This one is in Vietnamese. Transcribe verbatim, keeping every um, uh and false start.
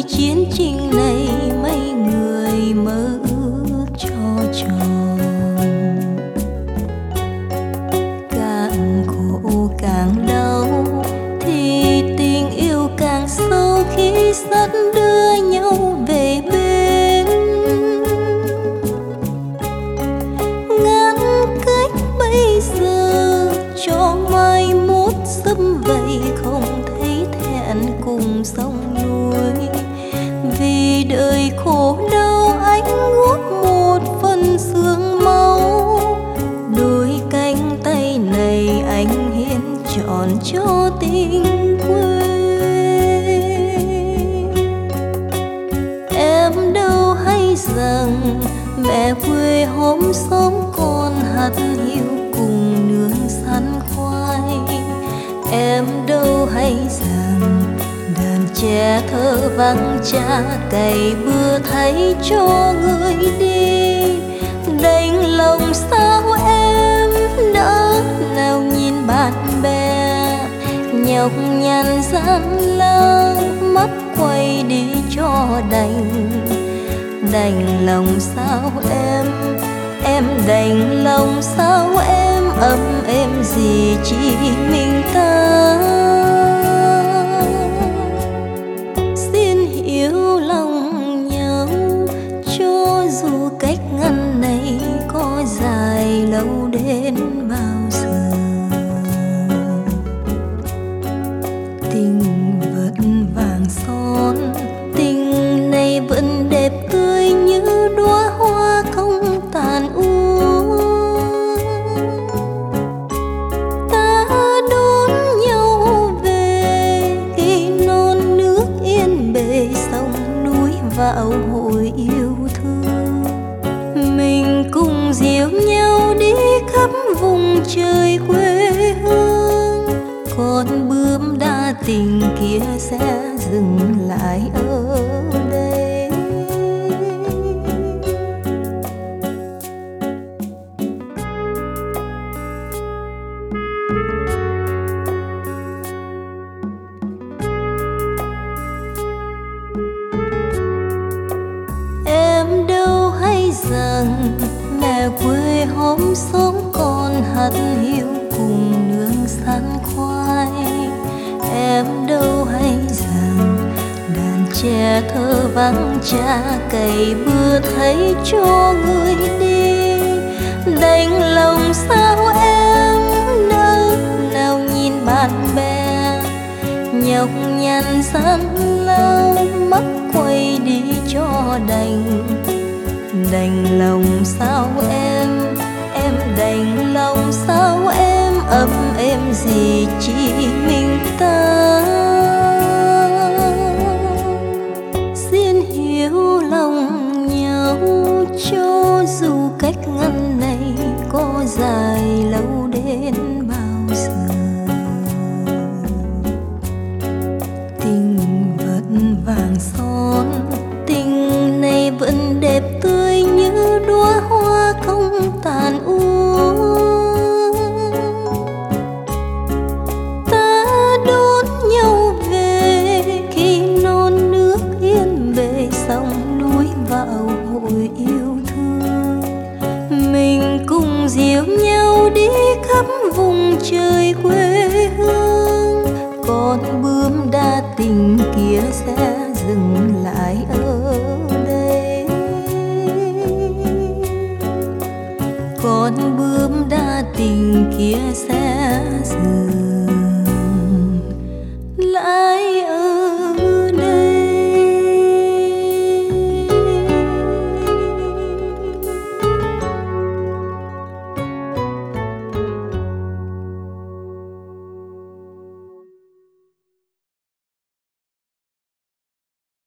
chiến trình này mấy người mơ ước cho tròn. Càng khổ càng đau thì tình yêu càng sâu khi dắt đưa nhau về bên. Ngăn cách bây giờ cho mai mốt sớm vậy không thấy thẹn cùng sông núi. Vì đời khổ đau anh guốc một phần xương máu. Đôi cánh tay này anh hiến trọn cho tình quê. Em đâu hay rằng mẹ quê hôm sống con hạt hiu cùng nướng sắn khoai. Em đâu hay rằng đàn trẻ thơ vắng cha cày bừa thay cho người đi. Đành lòng sao em nỡ nào nhìn bạn bè nhọc nhằn gian lao mắt quay đi cho đành. Đành lòng sao em, em đành lòng sao em ấm êm gì chỉ mình ta. Xin hiểu lòng nhau cho dù cách ngăn này có dài lâu đến bao giờ. Tình vẫn vàng son, tình này vẫn đẹp tươi như đóa hoa không tàn úa. Ta đón nhau về khi non nước yên bề sông núi vào hội yêu thương. Mình cùng dìu nhau đi khắp vùng trời quê hương. Con bướm đa tình kia sẽ dừng lại ở đây. Em đâu hay rằng mẹ quê hôm sống con hạt hiu cùng nướng sắn khoai. Em đâu hay rằng đàn trẻ thơ vắng cha cày bừa thay cho người đi. Đành lòng sao em nỡ nào nhìn bạn bè nhọc nhằn gian lao mắt quay đi cho đành. Đành lòng sao em, em đành lòng sao em ấm êm gì chỉ mình ta. Xin hiểu lòng nhau cho dù cách ngăn này có dài lâu đến bao giờ. Tình vẫn vàng son, tình này vẫn đẹp tươi như đóa hoa không tàn úa. Ta đón nhau về khi non nước yên bề sông núi vào hội yêu thương. Mình cùng dìu nhau đi khắp vùng trời quê hương. Con bướm đa tình kia sẽ dừng lại ở đây. Con bướm đa tình kia sẽ